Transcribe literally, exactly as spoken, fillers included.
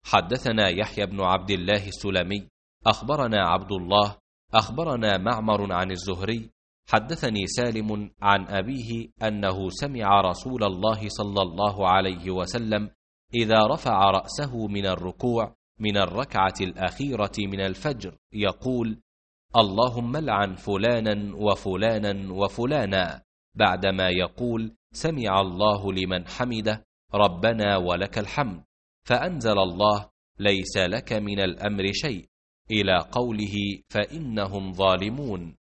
حدثنا يحيى بن عبد الله السلمي أخبرنا عبد الله أخبرنا معمر عن الزهري حدثني سالم عن أبيه أنه سمع رسول الله صلى الله عليه وسلم إذا رفع رأسه من الركوع من الركعة الأخيرة من الفجر يقول: اللهم لعن فلانا وفلانا وفلانا، بعدما يقول: سمع الله لمن حمده ربنا ولك الحمد، فأنزل الله: ليس لك من الأمر شيء، إلى قوله: فإنهم ظالمون.